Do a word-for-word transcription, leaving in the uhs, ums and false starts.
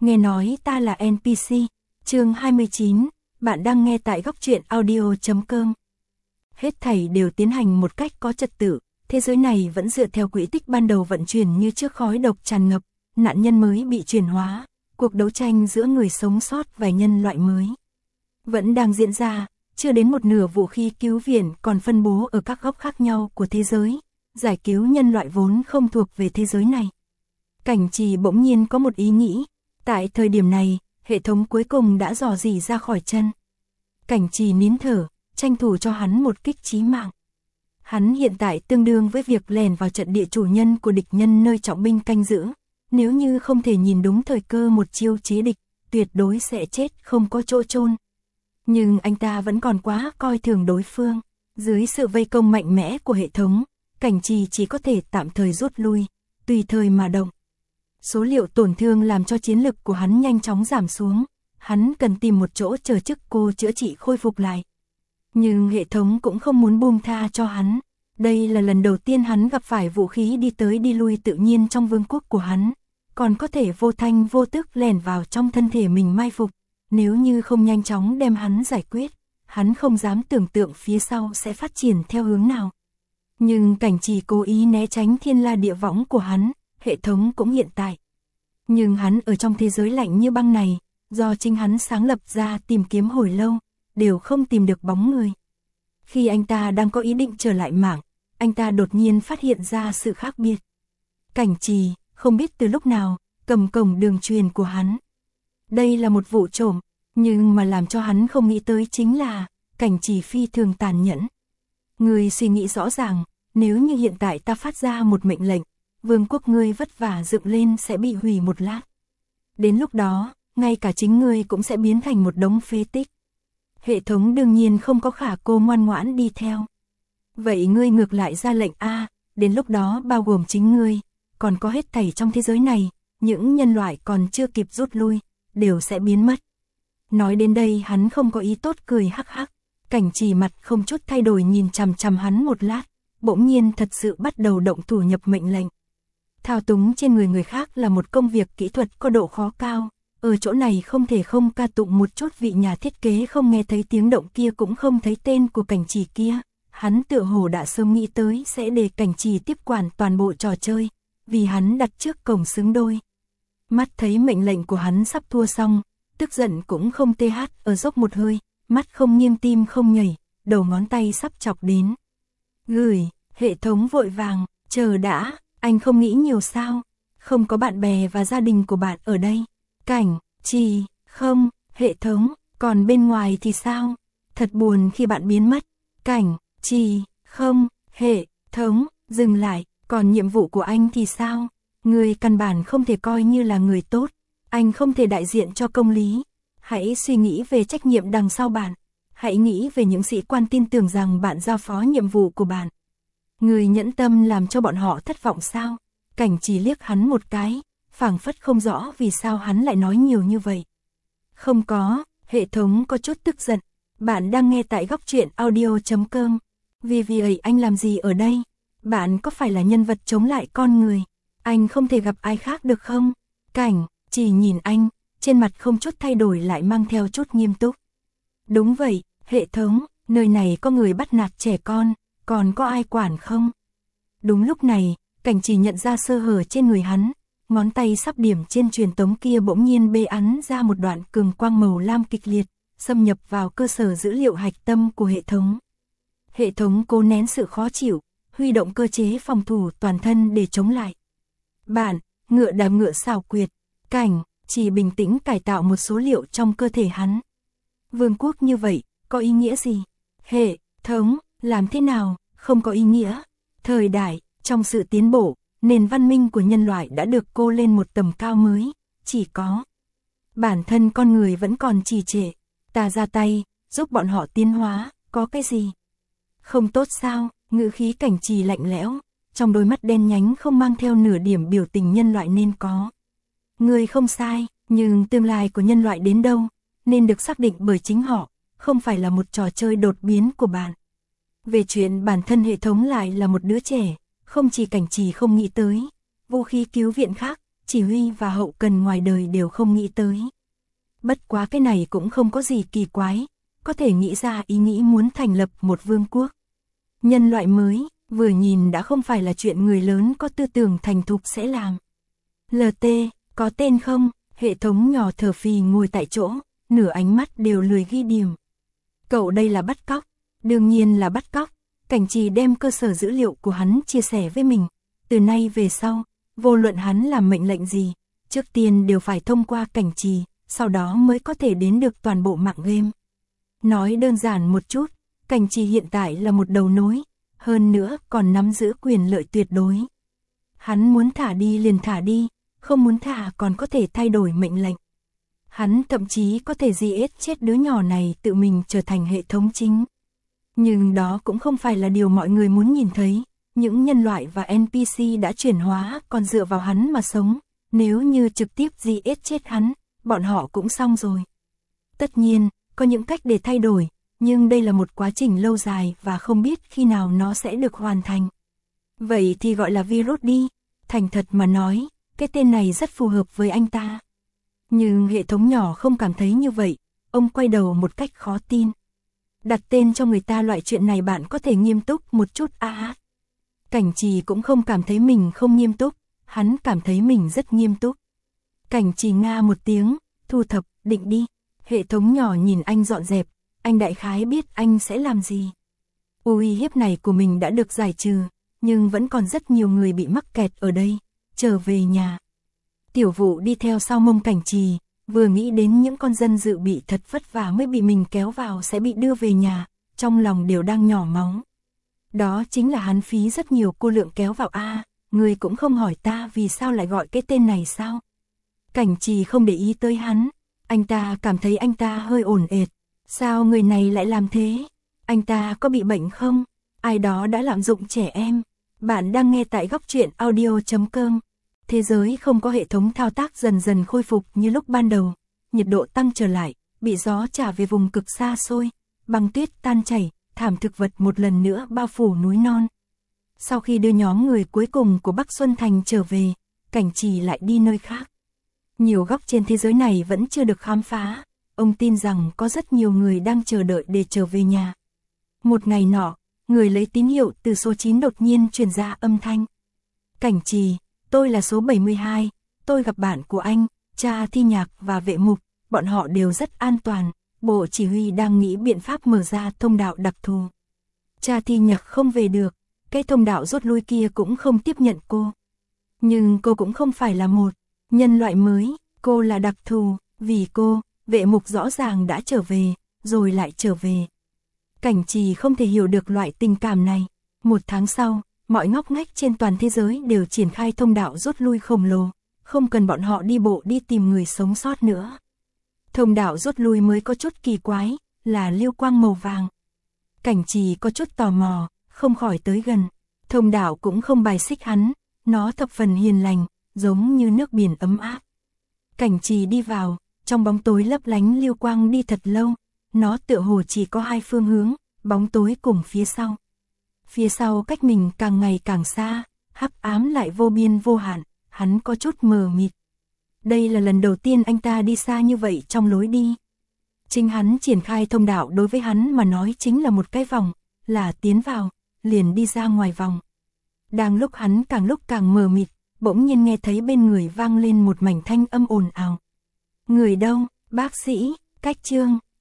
Nghe nói ta là en pê xê, chương hai mươi chín, bạn đang nghe tại góc truyện audio chấm com. Hết thảy đều tiến hành một cách có trật tự, thế giới này vẫn dựa theo quỹ tích ban đầu vận chuyển như trước, khói độc tràn ngập, nạn nhân mới bị chuyển hóa, cuộc đấu tranh giữa người sống sót và nhân loại mới vẫn đang diễn ra, chưa đến một nửa vũ khí cứu viện còn phân bố ở các góc khác nhau của thế giới, giải cứu nhân loại vốn không thuộc về thế giới này. Cảnh Trì bỗng nhiên có một ý nghĩ, tại thời điểm này, hệ thống cuối cùng đã dò dỉ ra khỏi chân. Cảnh Trì nín thở, tranh thủ cho hắn một kích chí mạng. Hắn hiện tại tương đương với việc lèn vào trận địa chủ nhân của địch nhân nơi trọng binh canh giữ, nếu như không thể nhìn đúng thời cơ một chiêu chế địch, tuyệt đối sẽ chết không có chỗ chôn. Nhưng anh ta vẫn còn quá coi thường đối phương, dưới sự vây công mạnh mẽ của hệ thống, Cảnh Trì chỉ có thể tạm thời rút lui, tùy thời mà động. Số liệu tổn thương làm cho chiến lực của hắn nhanh chóng giảm xuống, hắn cần tìm một chỗ chờ chức cô chữa trị khôi phục lại. Nhưng hệ thống cũng không muốn buông tha cho hắn, đây là lần đầu tiên hắn gặp phải vũ khí đi tới đi lui tự nhiên trong vương quốc của hắn, còn có thể vô thanh vô tức lẻn vào trong thân thể mình mai phục, nếu như không nhanh chóng đem hắn giải quyết, hắn không dám tưởng tượng phía sau sẽ phát triển theo hướng nào. Nhưng Cảnh Trì cố ý né tránh thiên la địa võng của hắn, hệ thống cũng hiện tại. Nhưng hắn ở trong thế giới lạnh như băng này, do chính hắn sáng lập ra tìm kiếm hồi lâu, đều không tìm được bóng người. Khi anh ta đang có ý định trở lại mảng, anh ta đột nhiên phát hiện ra sự khác biệt. Cảnh Trì, không biết từ lúc nào, cầm cổng đường truyền của hắn. Đây là một vụ trộm, nhưng mà làm cho hắn không nghĩ tới chính là, Cảnh Trì phi thường tàn nhẫn. Người suy nghĩ rõ ràng, nếu như hiện tại ta phát ra một mệnh lệnh, vương quốc ngươi vất vả dựng lên sẽ bị hủy một lát. Đến lúc đó, ngay cả chính ngươi cũng sẽ biến thành một đống phế tích. Hệ thống đương nhiên không có khả cô ngoan ngoãn đi theo. Vậy ngươi ngược lại ra lệnh A, đến lúc đó bao gồm chính ngươi, còn có hết thảy trong thế giới này, những nhân loại còn chưa kịp rút lui, đều sẽ biến mất. Nói đến đây hắn không có ý tốt cười hắc hắc, Cảnh Trì mặt không chút thay đổi nhìn chằm chằm hắn một lát, bỗng nhiên thật sự bắt đầu động thủ nhập mệnh lệnh. Thao túng trên người người khác là một công việc kỹ thuật có độ khó cao, ở chỗ này không thể không ca tụng một chút vị nhà thiết kế không nghe thấy tiếng động kia cũng không thấy tên của Cảnh Trì kia, hắn tựa hồ đã sớm nghĩ tới sẽ để Cảnh Trì tiếp quản toàn bộ trò chơi, vì hắn đặt trước cổng xứng đôi. Mắt thấy mệnh lệnh của hắn sắp thua xong, tức giận cũng không tê hát ở dốc một hơi, mắt không nghiêng tim không nhảy, đầu ngón tay sắp chọc đến. Gửi, hệ thống vội vàng, chờ đã, anh không nghĩ nhiều sao, không có bạn bè và gia đình của bạn ở đây. Cảnh Trì, không, hệ thống, còn bên ngoài thì sao? Thật buồn khi bạn biến mất. Cảnh Trì, không, hệ thống, dừng lại, còn nhiệm vụ của anh thì sao? Người căn bản không thể coi như là người tốt, anh không thể đại diện cho công lý. Hãy suy nghĩ về trách nhiệm đằng sau bạn, hãy nghĩ về những sĩ quan tin tưởng rằng bạn giao phó nhiệm vụ của bạn. Người nhẫn tâm làm cho bọn họ thất vọng sao? Cảnh Trì liếc hắn một cái, phảng phất không rõ vì sao hắn lại nói nhiều như vậy. Không có, hệ thống có chút tức giận. Bạn đang nghe tại góc truyện audio chấm com. Vì vì ấy anh làm gì ở đây? Bạn có phải là nhân vật chống lại con người? Anh không thể gặp ai khác được không? Cảnh Trì nhìn anh, trên mặt không chút thay đổi lại mang theo chút nghiêm túc. Đúng vậy, hệ thống, nơi này có người bắt nạt trẻ con, còn có ai quản không? Đúng lúc này, Cảnh Trì nhận ra sơ hở trên người hắn, ngón tay sắp điểm trên truyền tống kia bỗng nhiên bê ắn ra một đoạn cường quang màu lam kịch liệt, xâm nhập vào cơ sở dữ liệu hạch tâm của hệ thống. Hệ thống cố nén sự khó chịu, huy động cơ chế phòng thủ toàn thân để chống lại. Bạn, ngựa đạp ngựa xảo quyệt, Cảnh Trì bình tĩnh cải tạo một số liệu trong cơ thể hắn. Vương quốc như vậy, có ý nghĩa gì? Hệ thống, làm thế nào, không có ý nghĩa. Thời đại, trong sự tiến bộ, nền văn minh của nhân loại đã được cô lên một tầm cao mới, chỉ có bản thân con người vẫn còn trì trệ, ta ra tay, giúp bọn họ tiến hóa, có cái gì? Không tốt sao? Ngữ khí Cảnh Trì lạnh lẽo, trong đôi mắt đen nhánh không mang theo nửa điểm biểu tình nhân loại nên có. Người không sai, nhưng tương lai của nhân loại đến đâu, nên được xác định bởi chính họ, không phải là một trò chơi đột biến của bạn. Về chuyện bản thân hệ thống lại là một đứa trẻ, không chỉ Cảnh Trì không nghĩ tới, vũ khí cứu viện khác, chỉ huy và hậu cần ngoài đời đều không nghĩ tới. Bất quá cái này cũng không có gì kỳ quái, có thể nghĩ ra ý nghĩ muốn thành lập một vương quốc. Nhân loại mới, vừa nhìn đã không phải là chuyện người lớn có tư tưởng thành thục sẽ làm. lờ tê, có tên không? Hệ thống nhỏ thở phì ngồi tại chỗ, nửa ánh mắt đều lười ghi điểm. Cậu đây là bắt cóc, đương nhiên là bắt cóc. Cảnh Trì đem cơ sở dữ liệu của hắn chia sẻ với mình. Từ nay về sau, vô luận hắn làm mệnh lệnh gì, trước tiên đều phải thông qua Cảnh Trì, sau đó mới có thể đến được toàn bộ mạng game. Nói đơn giản một chút, Cảnh Trì hiện tại là một đầu nối, hơn nữa còn nắm giữ quyền lợi tuyệt đối. Hắn muốn thả đi liền thả đi, không muốn thả còn có thể thay đổi mệnh lệnh. Hắn thậm chí có thể giết chết đứa nhỏ này tự mình trở thành hệ thống chính. Nhưng đó cũng không phải là điều mọi người muốn nhìn thấy. Những nhân loại và en pê xê đã chuyển hóa còn dựa vào hắn mà sống. Nếu như trực tiếp giết chết hắn, bọn họ cũng xong rồi. Tất nhiên, có những cách để thay đổi, nhưng đây là một quá trình lâu dài và không biết khi nào nó sẽ được hoàn thành. Vậy thì gọi là virus đi. Thành thật mà nói, cái tên này rất phù hợp với anh ta. Nhưng hệ thống nhỏ không cảm thấy như vậy, ông quay đầu một cách khó tin. Đặt tên cho người ta loại chuyện này bạn có thể nghiêm túc một chút à. Cảnh Trì cũng không cảm thấy mình không nghiêm túc, hắn cảm thấy mình rất nghiêm túc. Cảnh Trì nga một tiếng, thu thập, định đi. Hệ thống nhỏ nhìn anh dọn dẹp, anh đại khái biết anh sẽ làm gì. Uy hiếp này của mình đã được giải trừ, nhưng vẫn còn rất nhiều người bị mắc kẹt ở đây, trở về nhà. Tiểu Vụ đi theo sau mông Cảnh Trì, vừa nghĩ đến những con dân dự bị thật vất vả mới bị mình kéo vào sẽ bị đưa về nhà, trong lòng đều đang nhỏ máu. Đó chính là hắn phí rất nhiều cô lượng kéo vào a, à, người cũng không hỏi ta vì sao lại gọi cái tên này sao. Cảnh Trì không để ý tới hắn, anh ta cảm thấy anh ta hơi ổn ệt, sao người này lại làm thế? Anh ta có bị bệnh không? Ai đó đã lạm dụng trẻ em? Bạn đang nghe tại góc truyện audio chấm com. Thế giới không có hệ thống thao tác dần dần khôi phục như lúc ban đầu, nhiệt độ tăng trở lại, bị gió trả về vùng cực xa xôi, băng tuyết tan chảy, thảm thực vật một lần nữa bao phủ núi non. Sau khi đưa nhóm người cuối cùng của Bắc Xuân Thành trở về, Cảnh Trì lại đi nơi khác. Nhiều góc trên thế giới này vẫn chưa được khám phá, ông tin rằng có rất nhiều người đang chờ đợi để trở về nhà. Một ngày nọ, người lấy tín hiệu từ số chín đột nhiên truyền ra âm thanh. Cảnh Trì, tôi là số bảy mươi hai, tôi gặp bạn của anh, cha Thi Nhạc và vệ mục, bọn họ đều rất an toàn, bộ chỉ huy đang nghĩ biện pháp mở ra thông đạo đặc thù. Cha Thi Nhạc không về được, cái thông đạo rút lui kia cũng không tiếp nhận cô. Nhưng cô cũng không phải là một nhân loại mới, cô là đặc thù, vì cô, vệ mục rõ ràng đã trở về, rồi lại trở về. Cảnh Trì không thể hiểu được loại tình cảm này. Một tháng sau, mọi ngóc ngách trên toàn thế giới đều triển khai thông đạo rút lui khổng lồ, không cần bọn họ đi bộ đi tìm người sống sót nữa. Thông đạo rút lui mới có chút kỳ quái, là lưu quang màu vàng. Cảnh Trì có chút tò mò, không khỏi tới gần. Thông đạo cũng không bài xích hắn, nó thập phần hiền lành, giống như nước biển ấm áp. Cảnh Trì đi vào, trong bóng tối lấp lánh lưu quang đi thật lâu, nó tựa hồ chỉ có hai phương hướng, bóng tối cùng phía sau. Phía sau cách mình càng ngày càng xa, hắc ám lại vô biên vô hạn, hắn có chút mờ mịt. Đây là lần đầu tiên anh ta đi xa như vậy trong lối đi. Chính hắn triển khai thông đạo đối với hắn mà nói chính là một cái vòng, là tiến vào, liền đi ra ngoài vòng. Đang lúc hắn càng lúc càng mờ mịt, bỗng nhiên nghe thấy bên người vang lên một mảnh thanh âm ồn ào. Người đâu, bác sĩ, Cách Trương,